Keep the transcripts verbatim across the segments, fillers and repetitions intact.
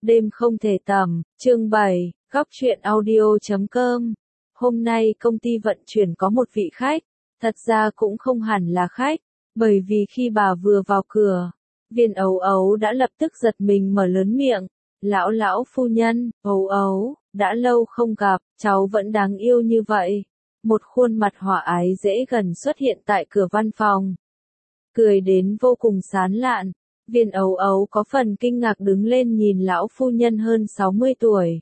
Đêm không thể tầm, chương bảy, góc truyện audio chấm com. Hôm nay công ty vận chuyển có một vị khách, thật ra cũng không hẳn là khách, bởi vì khi bà vừa vào cửa, Viên Ấu Ấu đã lập tức giật mình mở lớn miệng. Lão lão phu nhân, Ấu Ấu, đã lâu không gặp, cháu vẫn đáng yêu như vậy. Một khuôn mặt hòa ái dễ gần xuất hiện tại cửa văn phòng. Cười đến vô cùng sán lạn. Viên Ấu Ấu có phần kinh ngạc đứng lên nhìn lão phu nhân hơn sáu mươi tuổi.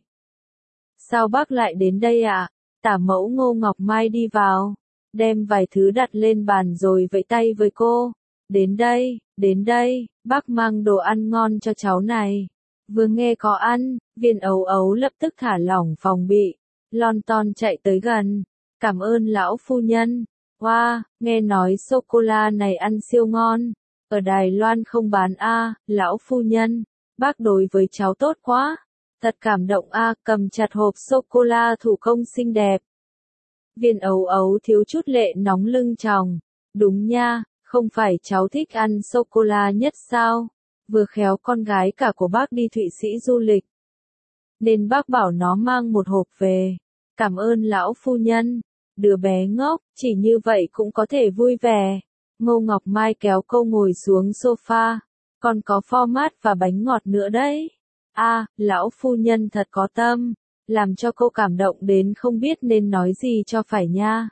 Sao bác lại đến đây ạ? À? Tả mẫu Ngô Ngọc Mai đi vào, đem vài thứ đặt lên bàn rồi vẫy tay với cô. Đến đây, đến đây, bác mang đồ ăn ngon cho cháu này. Vừa nghe có ăn, Viên Ấu Ấu lập tức thả lỏng phòng bị, lon ton chạy tới gần. Cảm ơn lão phu nhân. Wow, nghe nói sô-cô-la này ăn siêu ngon. Ở Đài Loan không bán a, à, lão phu nhân, bác đối với cháu tốt quá. Thật cảm động a, à, cầm chặt hộp sô-cô-la thủ công xinh đẹp. Viên Ấu Ấu thiếu chút lệ nóng lưng tròng. Đúng nha, không phải cháu thích ăn sô-cô-la nhất sao? Vừa khéo con gái cả của bác đi Thụy Sĩ du lịch, nên bác bảo nó mang một hộp về. Cảm ơn lão phu nhân. Đứa bé ngốc, chỉ như vậy cũng có thể vui vẻ. Ngô Ngọc Mai kéo cô ngồi xuống sofa. Còn có format và bánh ngọt nữa đấy. A, à, lão phu nhân thật có tâm. Làm cho cô cảm động đến không biết nên nói gì cho phải nha.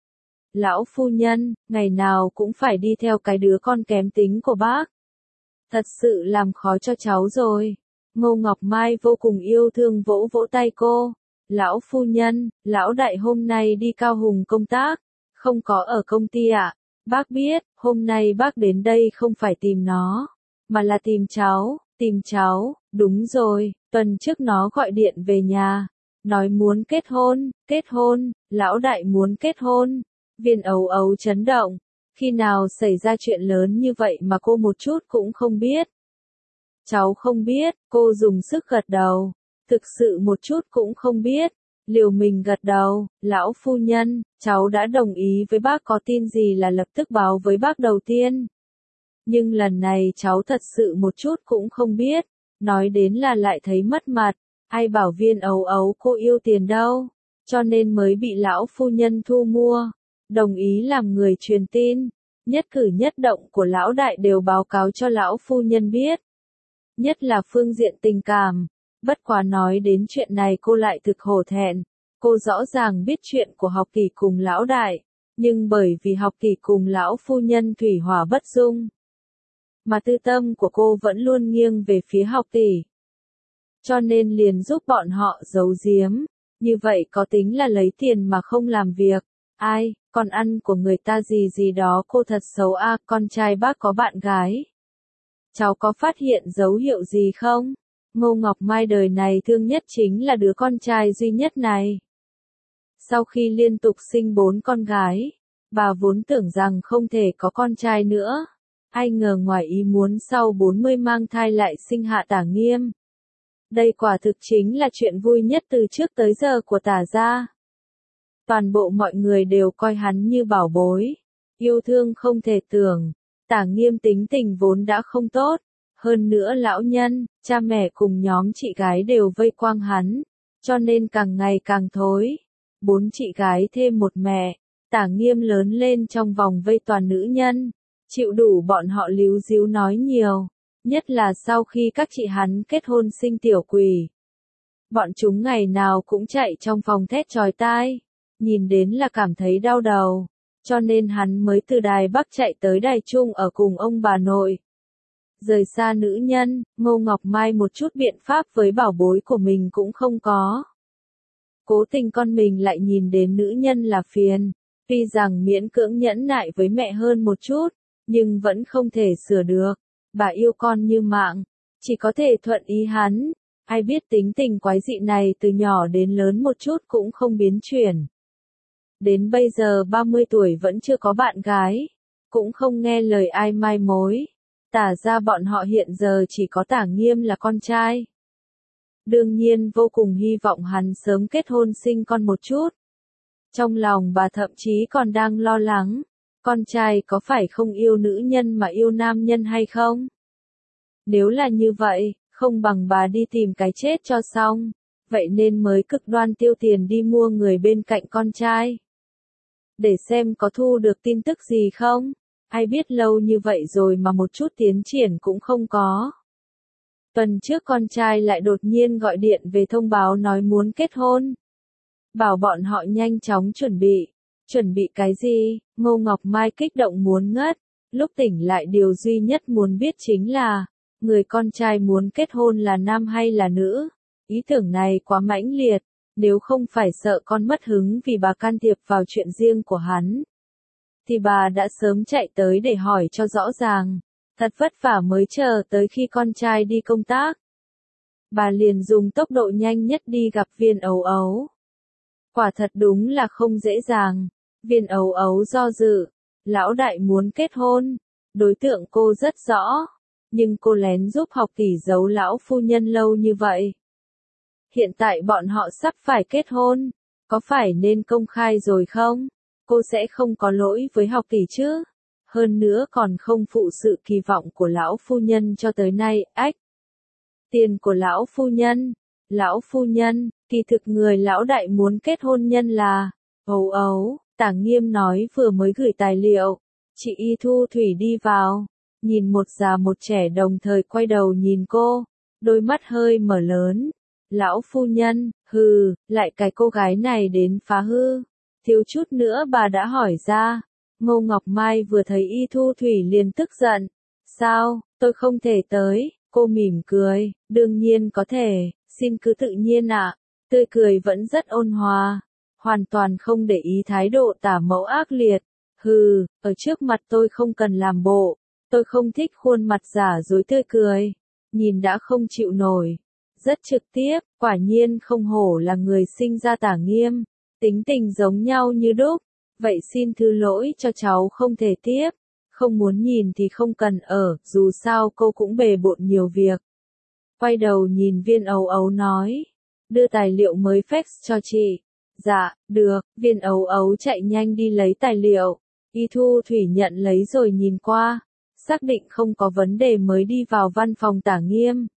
Lão phu nhân, ngày nào cũng phải đi theo cái đứa con kém tính của bác. Thật sự làm khó cho cháu rồi. Ngô Ngọc Mai vô cùng yêu thương vỗ vỗ tay cô. Lão phu nhân, lão đại hôm nay đi Cao Hùng công tác, không có ở công ty ạ. À? Bác biết, hôm nay bác đến đây không phải tìm nó, mà là tìm cháu, tìm cháu, đúng rồi, tuần trước nó gọi điện về nhà, nói muốn kết hôn, kết hôn, lão đại muốn kết hôn. Viên Ấu Ấu chấn động, khi nào xảy ra chuyện lớn như vậy mà cô một chút cũng không biết. Cháu không biết, cô dùng sức gật đầu. Thực sự một chút cũng không biết. Liều mình gật đầu, lão phu nhân, cháu đã đồng ý với bác, có tin gì là lập tức báo với bác đầu tiên. Nhưng lần này cháu thật sự một chút cũng không biết, nói đến là lại thấy mất mặt, ai bảo Viên Ấu Ấu cô yêu tiền đâu, cho nên mới bị lão phu nhân thu mua, đồng ý làm người truyền tin, nhất cử nhất động của lão đại đều báo cáo cho lão phu nhân biết. Nhất là phương diện tình cảm. Bất quá nói đến chuyện này cô lại thực hổ thẹn. Cô rõ ràng biết chuyện của Học Kỳ cùng lão đại, nhưng bởi vì Học Kỳ cùng lão phu nhân thủy hỏa bất dung, mà tư tâm của cô vẫn luôn nghiêng về phía Học Tỷ. Cho nên liền giúp bọn họ giấu giếm, như vậy có tính là lấy tiền mà không làm việc. Ai, con ăn của người ta gì gì đó cô thật xấu a, à, con trai bác có bạn gái. Cháu có phát hiện dấu hiệu gì không? Ngô Ngọc Mai đời này thương nhất chính là đứa con trai duy nhất này. Sau khi liên tục sinh bốn con gái, bà vốn tưởng rằng không thể có con trai nữa. Ai ngờ ngoài ý muốn sau bốn mươi mang thai lại sinh hạ Tả Nghiêm. Đây quả thực chính là chuyện vui nhất từ trước tới giờ của Tả gia. Toàn bộ mọi người đều coi hắn như bảo bối, yêu thương không thể tưởng. Tả Nghiêm tính tình vốn đã không tốt. Hơn nữa lão nhân, cha mẹ cùng nhóm chị gái đều vây quanh hắn, cho nên càng ngày càng thối. Bốn chị gái thêm một mẹ, Tả Nghiêm lớn lên trong vòng vây toàn nữ nhân, chịu đủ bọn họ líu díu nói nhiều, nhất là sau khi các chị hắn kết hôn sinh tiểu quỷ. Bọn chúng ngày nào cũng chạy trong phòng thét chói tai, nhìn đến là cảm thấy đau đầu, cho nên hắn mới từ Đài Bắc chạy tới Đài Trung ở cùng ông bà nội. Rời xa nữ nhân, Ngô Ngọc Mai một chút biện pháp với bảo bối của mình cũng không có. Cố tình con mình lại nhìn đến nữ nhân là phiền, tuy rằng miễn cưỡng nhẫn nại với mẹ hơn một chút, nhưng vẫn không thể sửa được. Bà yêu con như mạng, chỉ có thể thuận ý hắn. Ai biết tính tình quái dị này từ nhỏ đến lớn một chút cũng không biến chuyển. Đến bây giờ ba mươi tuổi vẫn chưa có bạn gái, cũng không nghe lời ai mai mối. Tả ra bọn họ hiện giờ chỉ có Tả Nghiêm là con trai. Đương nhiên vô cùng hy vọng hắn sớm kết hôn sinh con một chút. Trong lòng bà thậm chí còn đang lo lắng, con trai có phải không yêu nữ nhân mà yêu nam nhân hay không? Nếu là như vậy, Không bằng bà đi tìm cái chết cho xong, vậy nên mới cực đoan tiêu tiền đi mua người bên cạnh con trai. Để xem có thu được tin tức gì không? Ai biết lâu như vậy rồi mà một chút tiến triển cũng không có. Tuần trước con trai lại đột nhiên gọi điện về thông báo nói muốn kết hôn. Bảo bọn họ nhanh chóng chuẩn bị. Chuẩn bị cái gì? Ngô Ngọc Mai kích động muốn ngất. Lúc tỉnh lại điều duy nhất muốn biết chính là, người con trai muốn kết hôn là nam hay là nữ? Ý tưởng này quá mãnh liệt, nếu không phải sợ con mất hứng vì bà can thiệp vào chuyện riêng của hắn, thì bà đã sớm chạy tới để hỏi cho rõ ràng. Thật vất vả mới chờ tới khi con trai đi công tác. Bà liền dùng tốc độ nhanh nhất đi gặp Viên Ấu Ấu. Quả thật đúng là không dễ dàng. Viên Ấu Ấu do dự. Lão đại muốn kết hôn. Đối tượng cô rất rõ. Nhưng cô lén giúp học tỷ giấu lão phu nhân lâu như vậy. Hiện tại bọn họ sắp phải kết hôn. Có phải nên công khai rồi không? Cô sẽ không có lỗi với học tỷ chứ? Hơn nữa còn không phụ sự kỳ vọng của lão phu nhân cho tới nay, ách. Tiền của lão phu nhân. Lão phu nhân, kỳ thực người lão đại muốn kết hôn nhân là, Ấu Ấu, Tả Nghiêm nói vừa mới gửi tài liệu. Chị Y Thu Thủy đi vào, nhìn một già một trẻ đồng thời quay đầu nhìn cô, đôi mắt hơi mở lớn. Lão phu nhân, hừ, lại cái cô gái này đến phá hư. Thiếu chút nữa bà đã hỏi ra. Ngô Ngọc Mai vừa thấy Y Thu Thủy liền tức giận. Sao, tôi không thể tới, cô mỉm cười, đương nhiên có thể, xin cứ tự nhiên ạ. Tươi cười vẫn rất ôn hòa, hoàn toàn không để ý thái độ tả mẫu ác liệt. Hừ, ở trước mặt tôi không cần làm bộ, tôi không thích khuôn mặt giả dối tươi cười, nhìn đã không chịu nổi. Rất trực tiếp, quả nhiên không hổ là người sinh ra Tả Nghiêm, tính tình giống nhau như đúc. Vậy xin thứ lỗi cho cháu không thể tiếp, không muốn nhìn thì không cần ở, dù sao cô cũng bề bộn nhiều việc. Quay đầu nhìn Viên Ấu Ấu nói, đưa tài liệu mới fax cho chị. Dạ, được, Viên Ấu Ấu chạy nhanh đi lấy tài liệu. Y Thu Thủy nhận lấy rồi nhìn qua, xác định không có vấn đề mới đi vào văn phòng Tả Nghiêm.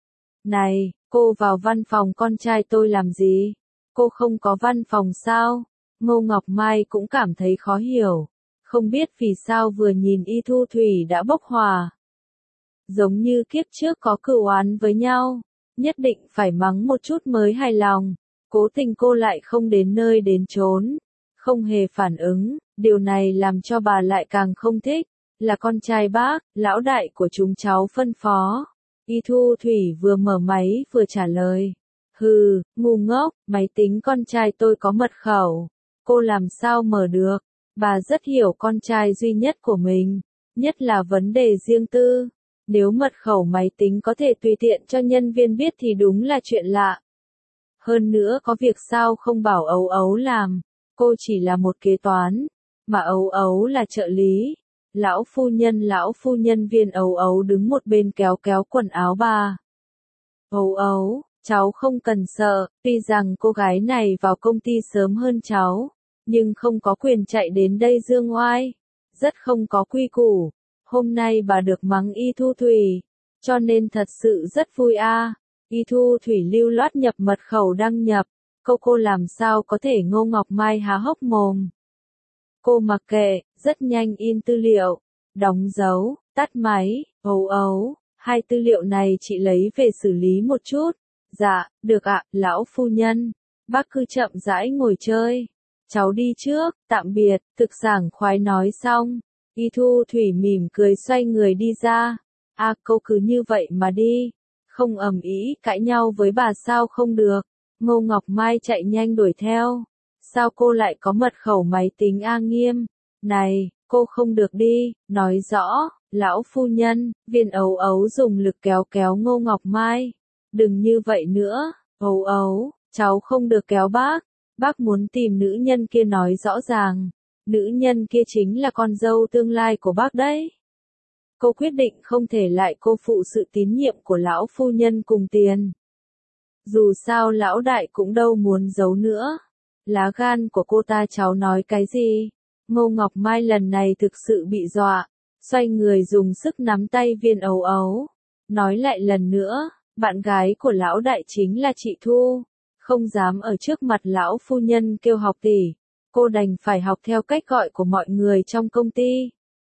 Này, cô vào văn phòng con trai tôi làm gì? Cô không có văn phòng sao? Ngô Ngọc Mai cũng cảm thấy khó hiểu, không biết vì sao vừa nhìn Y Thu Thủy đã bốc hỏa. Giống như kiếp trước có cửu oán với nhau, nhất định phải mắng một chút mới hài lòng, cố tình cô lại không đến nơi đến chốn, không hề phản ứng, điều này làm cho bà lại càng không thích, là con trai bác, lão đại của chúng cháu phân phó. Y Thu Thủy vừa mở máy vừa trả lời, hừ, ngu ngốc, máy tính con trai tôi có mật khẩu. Cô làm sao mở được? Bà rất hiểu con trai duy nhất của mình, nhất là vấn đề riêng tư. Nếu mật khẩu máy tính có thể tùy tiện cho nhân viên biết thì đúng là chuyện lạ. Hơn nữa có việc sao không bảo Ấu Ấu làm, cô chỉ là một kế toán, mà Ấu Ấu là trợ lý. Lão phu nhân lão phu nhân Viên Ấu Ấu đứng một bên kéo kéo quần áo bà. Ấu Ấu, cháu không cần sợ, tuy rằng cô gái này vào công ty sớm hơn cháu, nhưng không có quyền chạy đến đây dương oai, rất không có quy củ. Hôm nay bà được mắng Y Thu Thủy, cho nên thật sự rất vui a. À. Y Thu Thủy lưu loát nhập mật khẩu đăng nhập, cô cô làm sao có thể? Ngô Ngọc Mai há hốc mồm. Cô mặc kệ, rất nhanh in tư liệu, đóng dấu, tắt máy. Ấu Ấu, hai tư liệu này chị lấy về xử lý một chút. Dạ, được ạ, lão phu nhân. Bác cứ chậm rãi ngồi chơi. Cháu đi trước, tạm biệt, thực sảng khoái nói xong. Y Thu Thủy mỉm cười xoay người đi ra. À, cô cứ như vậy mà đi. Không ầm ĩ cãi nhau với bà sao không được. Ngô Ngọc Mai chạy nhanh đuổi theo. Sao cô lại có mật khẩu máy tính A Nghiêm? Này, cô không được đi, nói rõ. Lão phu nhân, Viên Ấu Ấu dùng lực kéo kéo Ngô Ngọc Mai. Đừng như vậy nữa, Ấu Ấu, cháu không được kéo bác. Bác muốn tìm nữ nhân kia nói rõ ràng. Nữ nhân kia chính là con dâu tương lai của bác đấy. Cô quyết định không thể lại cô phụ sự tín nhiệm của lão phu nhân cùng tiền. Dù sao lão đại cũng đâu muốn giấu nữa. Lá gan của cô ta cháu nói cái gì? Ngô Ngọc Mai lần này thực sự bị dọa. Xoay người dùng sức nắm tay Viên Ấu Ấu. Nói lại lần nữa, Bạn gái của lão đại chính là chị Thu, không dám ở trước mặt lão phu nhân kêu học tỷ, cô đành phải học theo cách gọi của mọi người trong công ty.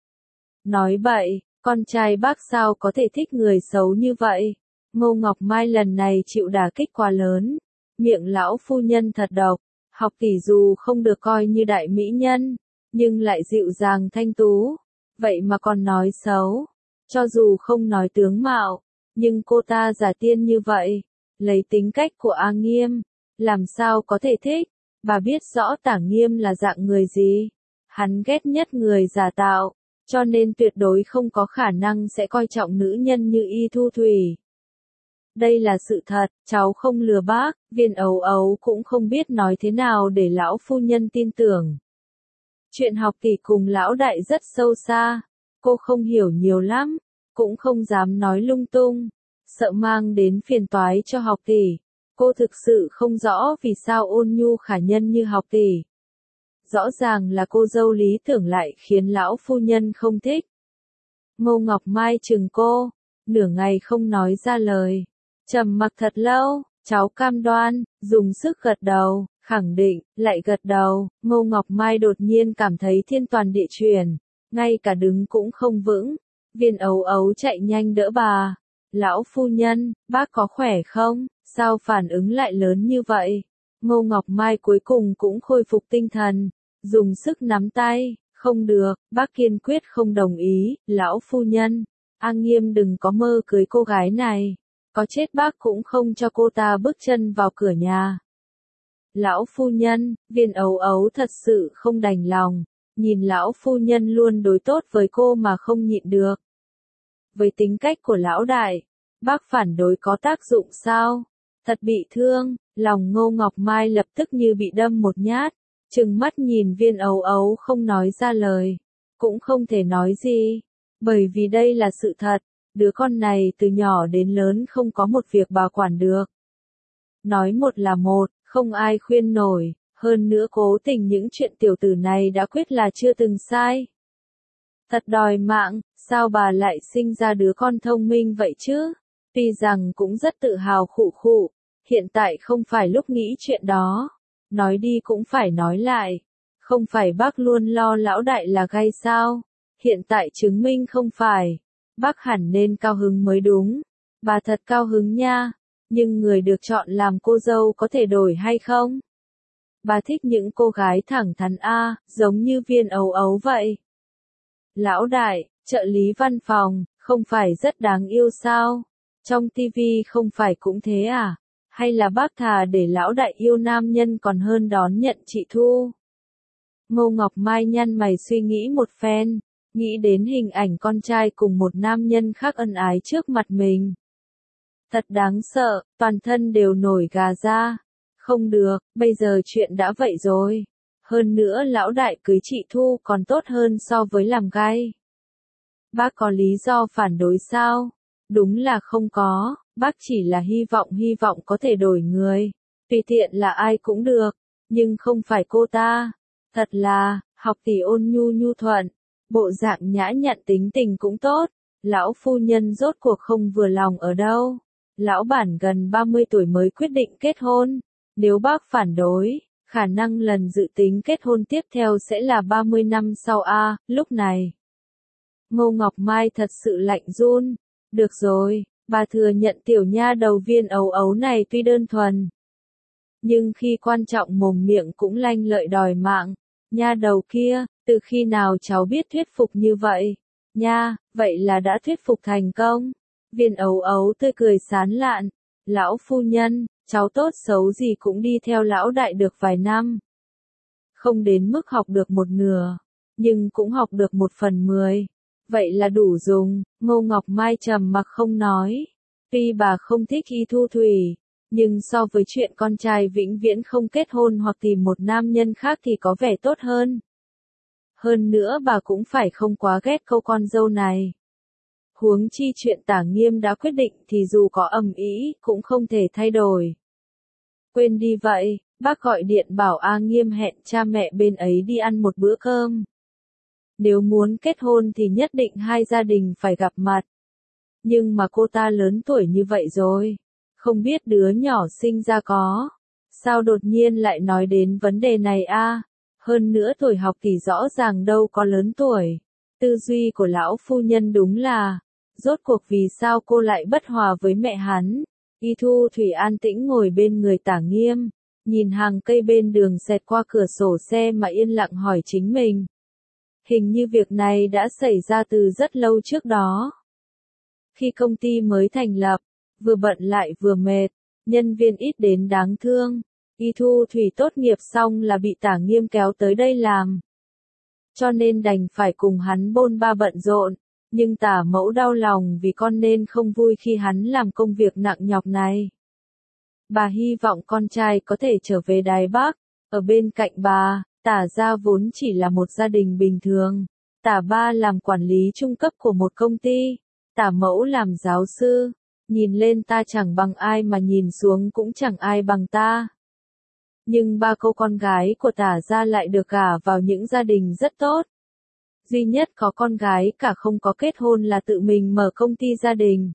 Nói bậy, con trai bác sao có thể thích người xấu như vậy? Ngô Ngọc Mai lần này chịu đả kích quá lớn, miệng lão phu nhân thật độc, học tỷ dù không được coi như đại mỹ nhân, nhưng lại dịu dàng thanh tú, vậy mà còn nói xấu, cho dù không nói tướng mạo, nhưng cô ta giả tiên như vậy, lấy tính cách của A Nghiêm, làm sao có thể thích, bà biết rõ Tả Nghiêm là dạng người gì, hắn ghét nhất người giả tạo, cho nên tuyệt đối không có khả năng sẽ coi trọng nữ nhân như Y Thu Thủy. Đây là sự thật, cháu không lừa bác, Viên Ấu Ấu cũng không biết nói thế nào để lão phu nhân tin tưởng. Chuyện học tỷ cùng lão đại rất sâu xa, cô không hiểu nhiều lắm, cũng không dám nói lung tung, sợ mang đến phiền toái cho học tỷ. Cô thực sự không rõ vì sao ôn nhu khả nhân như học tỷ. Rõ ràng là cô dâu lý tưởng lại khiến lão phu nhân không thích. Ngô Ngọc Mai chừng cô, nửa ngày không nói ra lời. Trầm mặc thật lâu, cháu cam đoan, dùng sức gật đầu, khẳng định, lại gật đầu. Ngô Ngọc Mai đột nhiên cảm thấy thiên toàn địa chuyển, ngay cả đứng cũng không vững. Viên Ấu Ấu chạy nhanh đỡ bà. Lão phu nhân, bác có khỏe không? Sao phản ứng lại lớn như vậy? Ngô Ngọc Mai cuối cùng cũng khôi phục tinh thần, dùng sức nắm tay, không được, bác kiên quyết không đồng ý, lão phu nhân, A Nghiêm đừng có mơ cưới cô gái này, có chết bác cũng không cho cô ta bước chân vào cửa nhà. Lão phu nhân, Viên Ấu Ấu thật sự không đành lòng, nhìn lão phu nhân luôn đối tốt với cô mà không nhịn được. Với tính cách của lão đại, bác phản đối có tác dụng sao? Thật bị thương, lòng Ngô Ngọc Mai lập tức như bị đâm một nhát, trừng mắt nhìn Viên Ấu Ấu không nói ra lời, cũng không thể nói gì, bởi vì đây là sự thật, đứa con này từ nhỏ đến lớn không có một việc bà quản được. Nói một là một, không ai khuyên nổi, hơn nữa cố tình những chuyện tiểu tử này đã quyết là chưa từng sai. Thật đòi mạng, sao bà lại sinh ra đứa con thông minh vậy chứ? Tuy rằng cũng rất tự hào khụ khụ, hiện tại không phải lúc nghĩ chuyện đó. Nói đi cũng phải nói lại. Không phải bác luôn lo lão đại là gay sao? Hiện tại chứng minh không phải. Bác hẳn nên cao hứng mới đúng. Bà thật cao hứng nha. Nhưng người được chọn làm cô dâu có thể đổi hay không? Bà thích những cô gái thẳng thắn a, giống như Viên Ấu Ấu vậy. Lão đại, trợ lý văn phòng, không phải rất đáng yêu sao? Trong tivi không phải cũng thế à? Hay là bác thà để lão đại yêu nam nhân còn hơn đón nhận chị Thu? Ngô Ngọc Mai nhăn mày suy nghĩ một phen, nghĩ đến hình ảnh con trai cùng một nam nhân khác ân ái trước mặt mình. Thật đáng sợ, toàn thân đều nổi gà ra. Không được, bây giờ chuyện đã vậy rồi. Hơn nữa lão đại cưới chị Thu còn tốt hơn so với làm gay. Bác có lý do phản đối sao? Đúng là không có, bác chỉ là hy vọng hy vọng có thể đổi người. Tùy tiện là ai cũng được, nhưng không phải cô ta. Thật là, học tỷ ôn nhu nhu thuận, bộ dạng nhã nhặn tính tình cũng tốt. Lão phu nhân rốt cuộc không vừa lòng ở đâu. Lão bản gần ba mươi tuổi mới quyết định kết hôn. Nếu bác phản đối, khả năng lần dự tính kết hôn tiếp theo sẽ là ba mươi năm sau a, lúc này. Ngô Ngọc Mai thật sự lạnh run. Được rồi, bà thừa nhận tiểu nha đầu Viên Ấu Ấu này tuy đơn thuần. Nhưng khi quan trọng mồm miệng cũng lanh lợi đòi mạng. Nha đầu kia, từ khi nào cháu biết thuyết phục như vậy? Nha, vậy là đã thuyết phục thành công. Viên Ấu Ấu tươi cười sán lạn. Lão phu nhân, cháu tốt xấu gì cũng đi theo lão đại được vài năm. Không đến mức học được một nửa, nhưng cũng học được một phần mười. Vậy là đủ dùng. Ngô Ngọc Mai trầm mặc không nói. Tuy bà không thích Y Thu Thủy, nhưng so với chuyện con trai vĩnh viễn không kết hôn hoặc tìm một nam nhân khác thì có vẻ tốt hơn. Hơn nữa bà cũng phải không quá ghét câu con dâu này. Huống chi chuyện Tả Nghiêm đã quyết định thì dù có ầm ĩ cũng không thể thay đổi. Quên đi vậy, bác gọi điện bảo A Nghiêm hẹn cha mẹ bên ấy đi ăn một bữa cơm. Nếu muốn kết hôn thì nhất định hai gia đình phải gặp mặt. Nhưng mà cô ta lớn tuổi như vậy rồi, Không biết đứa nhỏ sinh ra có. Sao đột nhiên lại nói đến vấn đề này a? Hơn nữa tuổi học thì rõ ràng đâu có lớn tuổi. Tư duy của lão phu nhân đúng là, rốt cuộc vì sao cô lại bất hòa với mẹ hắn? Y Thu Thủy an tĩnh ngồi bên người Tả Nghiêm, nhìn hàng cây bên đường xẹt qua cửa sổ xe mà yên lặng hỏi chính mình. Hình như việc này đã xảy ra từ rất lâu trước đó. Khi công ty mới thành lập, vừa bận lại vừa mệt, nhân viên ít đến đáng thương, Y Thu Thủy tốt nghiệp xong là bị Tả Nghiêm kéo tới đây làm. Cho nên đành phải cùng hắn bôn ba bận rộn, nhưng Tả Mẫu đau lòng vì con nên không vui khi hắn làm công việc nặng nhọc này. Bà hy vọng con trai có thể trở về Đài Bắc, ở bên cạnh bà. Tả gia vốn chỉ là một gia đình bình thường, Tả ba làm quản lý trung cấp của một công ty, Tả mẫu làm giáo sư, nhìn lên ta chẳng bằng ai mà nhìn xuống cũng chẳng ai bằng ta. Nhưng ba cô con gái của Tả gia lại được gả vào những gia đình rất tốt. Duy nhất có con gái cả không có kết hôn là tự mình mở công ty gia đình.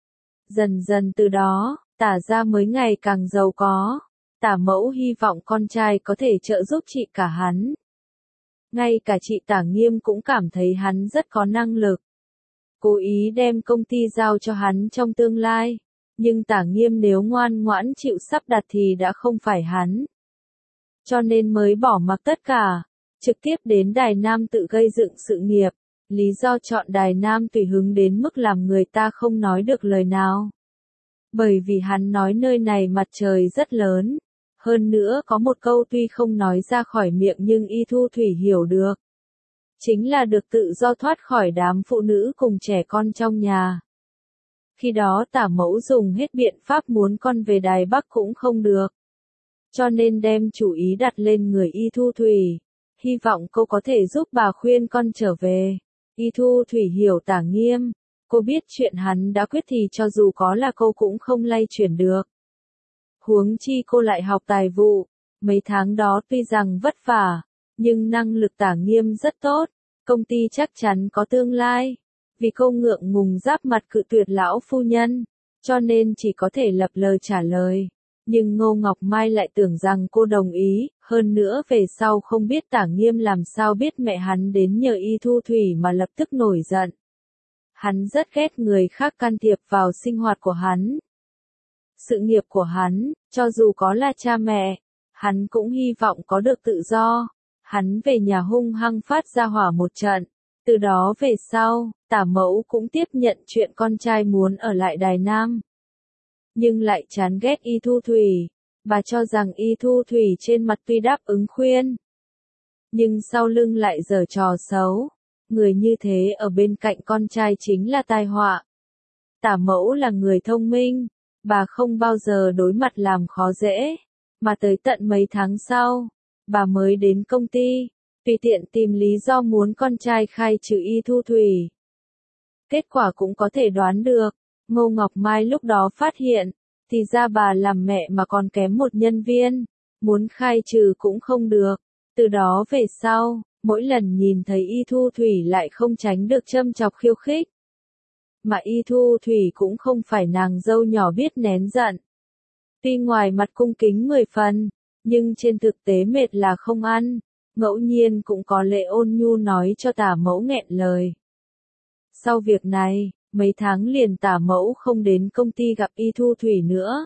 Dần dần từ đó, Tả gia mới ngày càng giàu có. Tả mẫu hy vọng con trai có thể trợ giúp chị cả hắn. Ngay cả chị Tả Nghiêm cũng cảm thấy hắn rất có năng lực. Cố ý đem công ty giao cho hắn trong tương lai. Nhưng Tả Nghiêm nếu ngoan ngoãn chịu sắp đặt thì đã không phải hắn. Cho nên mới bỏ mặc tất cả, trực tiếp đến Đài Nam tự gây dựng sự nghiệp. Lý do chọn Đài Nam tùy hứng đến mức làm người ta không nói được lời nào. Bởi vì hắn nói nơi này mặt trời rất lớn. Hơn nữa có một câu tuy không nói ra khỏi miệng nhưng Y Thu Thủy hiểu được. Chính là được tự do thoát khỏi đám phụ nữ cùng trẻ con trong nhà. Khi đó Tả mẫu dùng hết biện pháp muốn con về Đài Bắc cũng không được. Cho nên đem chủ ý đặt lên người Y Thu Thủy. Hy vọng cô có thể giúp bà khuyên con trở về. Y Thu Thủy hiểu Tả Nghiêm. Cô biết chuyện hắn đã quyết thì cho dù có là cô cũng không lay chuyển được. Huống chi cô lại học tài vụ, mấy tháng đó tuy rằng vất vả, nhưng năng lực Tả Nghiêm rất tốt, công ty chắc chắn có tương lai. Vì cô ngượng ngùng giáp mặt cự tuyệt lão phu nhân, cho nên chỉ có thể lập lời trả lời. Nhưng Ngô Ngọc Mai lại tưởng rằng cô đồng ý, hơn nữa về sau không biết Tả Nghiêm làm sao biết mẹ hắn đến nhờ Y Thu Thủy mà lập tức nổi giận. Hắn rất ghét người khác can thiệp vào sinh hoạt của hắn. Sự nghiệp của hắn, cho dù có là cha mẹ, hắn cũng hy vọng có được tự do. Hắn về nhà hung hăng phát ra hỏa một trận. Từ đó về sau, Tả mẫu cũng tiếp nhận chuyện con trai muốn ở lại Đài Nam. Nhưng lại chán ghét Y Thu Thủy. Bà cho rằng Y Thu Thủy trên mặt tuy đáp ứng khuyên, nhưng sau lưng lại giở trò xấu. Người như thế ở bên cạnh con trai chính là tai họa. Tả mẫu là người thông minh. Bà không bao giờ đối mặt làm khó dễ, mà tới tận mấy tháng sau, bà mới đến công ty, tùy tiện tìm lý do muốn con trai khai trừ Y Thu Thủy. Kết quả cũng có thể đoán được, Ngô Ngọc Mai lúc đó phát hiện, thì ra bà làm mẹ mà còn kém một nhân viên, muốn khai trừ cũng không được. Từ đó về sau, mỗi lần nhìn thấy Y Thu Thủy lại không tránh được châm chọc khiêu khích. Mà Y Thu Thủy cũng không phải nàng dâu nhỏ biết nén giận. Tuy ngoài mặt cung kính mười phần, nhưng trên thực tế mệt là không ăn, ngẫu nhiên cũng có lệ ôn nhu nói cho Tả mẫu nghẹn lời. Sau việc này, mấy tháng liền Tả mẫu không đến công ty gặp Y Thu Thủy nữa.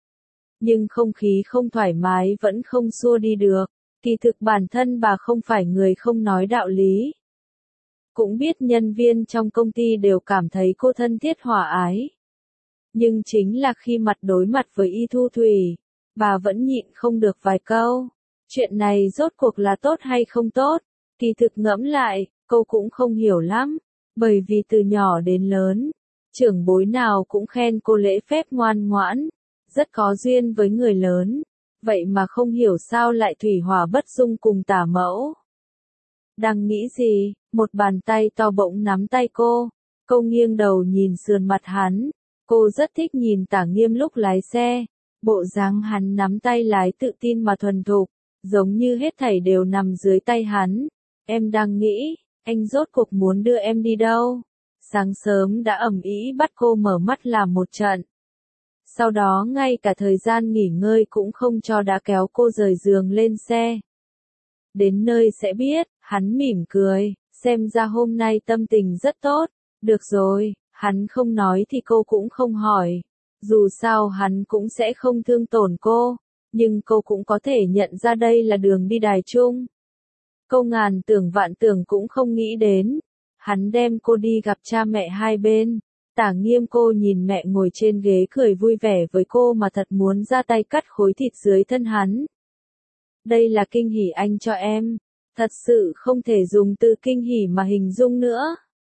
Nhưng không khí không thoải mái vẫn không xua đi được, kỳ thực bản thân bà không phải người không nói đạo lý. Cũng biết nhân viên trong công ty đều cảm thấy cô thân thiết hòa ái. Nhưng chính là khi mặt đối mặt với Y Thu Thủy, bà vẫn nhịn không được vài câu. Chuyện này rốt cuộc là tốt hay không tốt? Kỳ thực ngẫm lại, cô cũng không hiểu lắm. Bởi vì từ nhỏ đến lớn, trưởng bối nào cũng khen cô lễ phép ngoan ngoãn, rất có duyên với người lớn. Vậy mà không hiểu sao lại thủy hỏa bất dung cùng Tả mẫu. Đang nghĩ gì, một bàn tay to bỗng nắm tay cô. Cô nghiêng đầu nhìn sườn mặt hắn. Cô rất thích nhìn Tả Nghiêm lúc lái xe. Bộ dáng hắn nắm tay lái tự tin mà thuần thục, giống như hết thảy đều nằm dưới tay hắn. Em đang nghĩ, anh rốt cuộc muốn đưa em đi đâu? Sáng sớm đã ầm ĩ bắt cô mở mắt làm một trận. Sau đó ngay cả thời gian nghỉ ngơi cũng không cho, đã kéo cô rời giường lên xe. Đến nơi sẽ biết, hắn mỉm cười, xem ra hôm nay tâm tình rất tốt. Được rồi, hắn không nói thì cô cũng không hỏi. Dù sao hắn cũng sẽ không thương tổn cô, nhưng cô cũng có thể nhận ra đây là đường đi đài chung. Cô ngàn tưởng vạn tưởng cũng không nghĩ đến. Hắn đem cô đi gặp cha mẹ hai bên. Tả Nghiêm cô nhìn mẹ ngồi trên ghế cười vui vẻ với cô mà thật muốn ra tay cắt khối thịt dưới thân hắn. Đây là kinh hỉ anh cho em. Thật sự không thể dùng từ kinh hỉ mà hình dung nữa.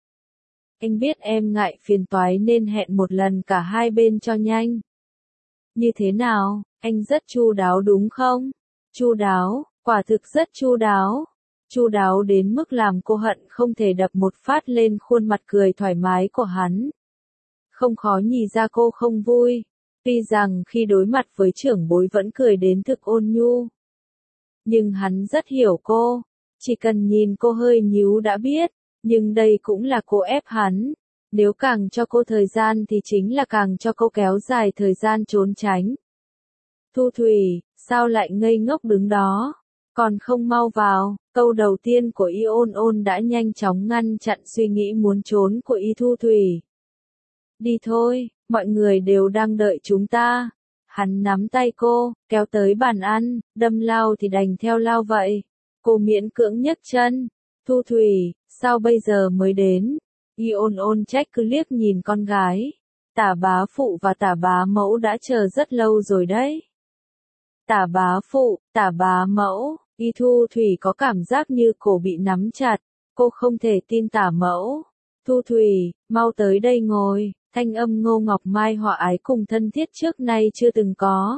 Anh biết em ngại phiền toái nên hẹn một lần cả hai bên cho nhanh. Như thế nào, anh rất chu đáo đúng không? Chu đáo, quả thực rất chu đáo. Chu đáo đến mức làm cô hận không thể đập một phát lên khuôn mặt cười thoải mái của hắn. Không khó nhìn ra cô không vui. Tuy rằng khi đối mặt với trưởng bối vẫn cười đến thực ôn nhu. Nhưng hắn rất hiểu cô. Chỉ cần nhìn cô hơi nhíu đã biết. Nhưng đây cũng là cô ép hắn. Nếu càng cho cô thời gian thì chính là càng cho cô kéo dài thời gian trốn tránh. Thu Thủy, sao lại ngây ngốc đứng đó? Còn không mau vào. Câu đầu tiên của Y Ôn Ôn đã nhanh chóng ngăn chặn suy nghĩ muốn trốn của Y Thu Thủy. Đi thôi, mọi người đều đang đợi chúng ta. Hắn nắm tay cô, kéo tới bàn ăn, đâm lao thì đành theo lao vậy. Cô miễn cưỡng nhấc chân. Thu Thủy, sao bây giờ mới đến? Y Ôn Ôn trách cứ liếc nhìn con gái. Tả bá phụ và tả bá mẫu đã chờ rất lâu rồi đấy. Tả bá phụ, tả bá mẫu, Y Thu Thủy có cảm giác như cổ bị nắm chặt. Cô không thể tin tả mẫu. Thu Thủy, mau tới đây ngồi. Thanh âm Ngô Ngọc Mai hòa ái cùng thân thiết trước nay chưa từng có.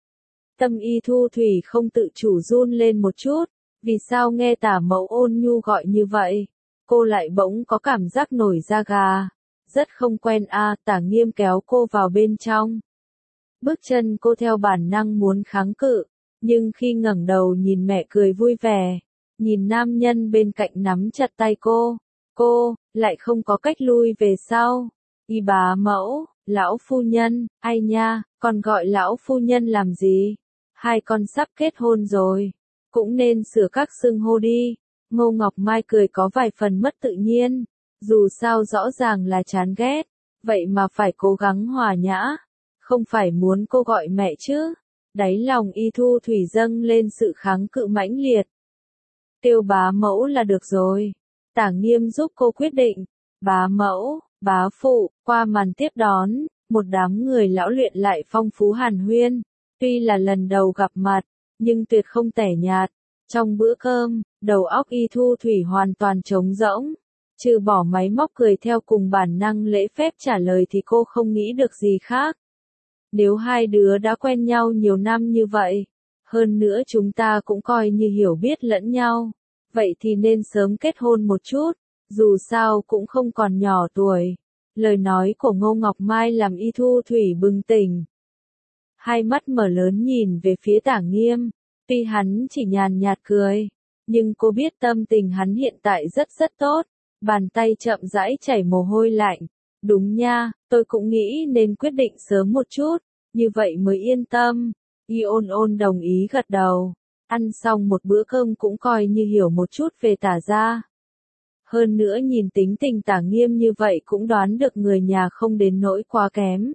Tâm Y Thu Thủy không tự chủ run lên một chút. Vì sao nghe tả mẫu ôn nhu gọi như vậy? Cô lại bỗng có cảm giác nổi da gà. Rất không quen a. À, Tả Nghiêm kéo cô vào bên trong. Bước chân cô theo bản năng muốn kháng cự. Nhưng khi ngẩng đầu nhìn mẹ cười vui vẻ. Nhìn nam nhân bên cạnh nắm chặt tay cô. Cô, lại không có cách lui về sau. Y bá mẫu, lão phu nhân, ai nha, còn gọi lão phu nhân làm gì? Hai con sắp kết hôn rồi. Cũng nên sửa các xưng hô đi. Ngô Ngọc Mai cười có vài phần mất tự nhiên. Dù sao rõ ràng là chán ghét. Vậy mà phải cố gắng hòa nhã. Không phải muốn cô gọi mẹ chứ. Đáy lòng Y Thu Thủy dâng lên sự kháng cự mãnh liệt. Kêu bá mẫu là được rồi. Tả Nghiêm giúp cô quyết định. Bá mẫu, bá phụ, qua màn tiếp đón. Một đám người lão luyện lại phong phú hàn huyên. Tuy là lần đầu gặp mặt. Nhưng tuyệt không tẻ nhạt. Trong bữa cơm, đầu óc Y Thu Thủy hoàn toàn trống rỗng. Trừ bỏ máy móc cười theo cùng bản năng lễ phép trả lời thì cô không nghĩ được gì khác. Nếu hai đứa đã quen nhau nhiều năm như vậy, hơn nữa chúng ta cũng coi như hiểu biết lẫn nhau, vậy thì nên sớm kết hôn một chút, dù sao cũng không còn nhỏ tuổi. Lời nói của Ngô Ngọc Mai làm Y Thu Thủy bừng tỉnh. Hai mắt mở lớn nhìn về phía Tả Nghiêm. Tuy hắn chỉ nhàn nhạt cười, nhưng cô biết tâm tình hắn hiện tại rất rất tốt. Bàn tay chậm rãi chảy mồ hôi lạnh. Đúng nha, tôi cũng nghĩ nên quyết định sớm một chút, như vậy mới yên tâm. Y Ôn Ôn đồng ý gật đầu. Ăn xong một bữa cơm cũng coi như hiểu một chút về Tả gia. Hơn nữa nhìn tính tình Tả Nghiêm như vậy cũng đoán được người nhà không đến nỗi quá kém.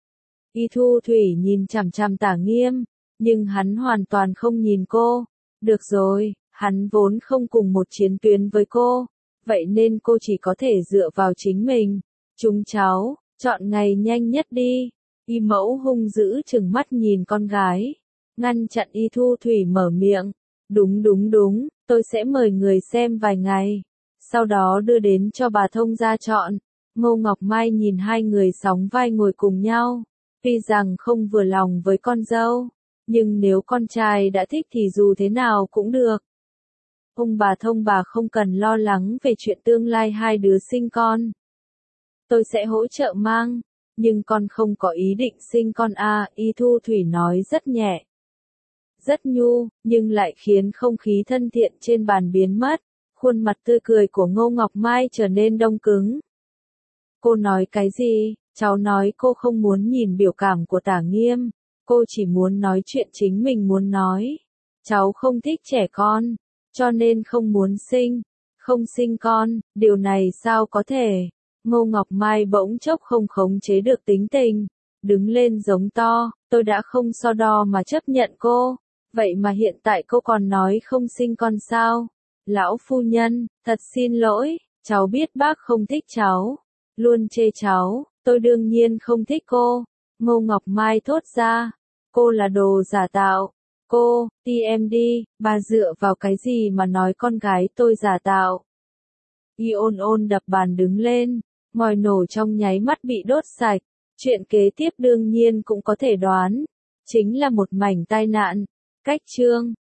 Y Thu Thủy nhìn chằm chằm Tả Nghiêm. Nhưng hắn hoàn toàn không nhìn cô. Được rồi, hắn vốn không cùng một chiến tuyến với cô. Vậy nên cô chỉ có thể dựa vào chính mình. Chúng cháu, chọn ngày nhanh nhất đi. Y mẫu hung dữ chừng mắt nhìn con gái. Ngăn chặn Y Thu Thủy mở miệng. Đúng đúng đúng, tôi sẽ mời người xem vài ngày. Sau đó đưa đến cho bà thông gia chọn. Ngô Ngọc Mai nhìn hai người sóng vai ngồi cùng nhau. Tuy rằng không vừa lòng với con dâu. Nhưng nếu con trai đã thích thì dù thế nào cũng được. Ông bà thông bà không cần lo lắng về chuyện tương lai hai đứa sinh con. Tôi sẽ hỗ trợ mang, nhưng con không có ý định sinh con a. Y Thu Thủy nói rất nhẹ. Rất nhu, nhưng lại khiến không khí thân thiện trên bàn biến mất. Khuôn mặt tươi cười của Ngô Ngọc Mai trở nên đông cứng. Cô nói cái gì? Cháu nói cô không muốn nhìn biểu cảm của Tả Nghiêm, cô chỉ muốn nói chuyện chính mình muốn nói. Cháu không thích trẻ con, cho nên không muốn sinh, không sinh con, điều này sao có thể? Ngô Ngọc Mai bỗng chốc không khống chế được tính tình, đứng lên giống to, tôi đã không so đo mà chấp nhận cô, vậy mà hiện tại cô còn nói không sinh con sao? Lão phu nhân, thật xin lỗi, cháu biết bác không thích cháu, luôn chê cháu, tôi đương nhiên không thích cô. Ngô Ngọc Mai thốt ra, cô là đồ giả tạo. Cô, ti em đi, bà dựa vào cái gì mà nói con gái tôi giả tạo? Y ôn ôn đập bàn đứng lên, ngòi nổ trong nháy mắt bị đốt sạch. Chuyện kế tiếp đương nhiên cũng có thể đoán, chính là một mảnh tai nạn. Cách chương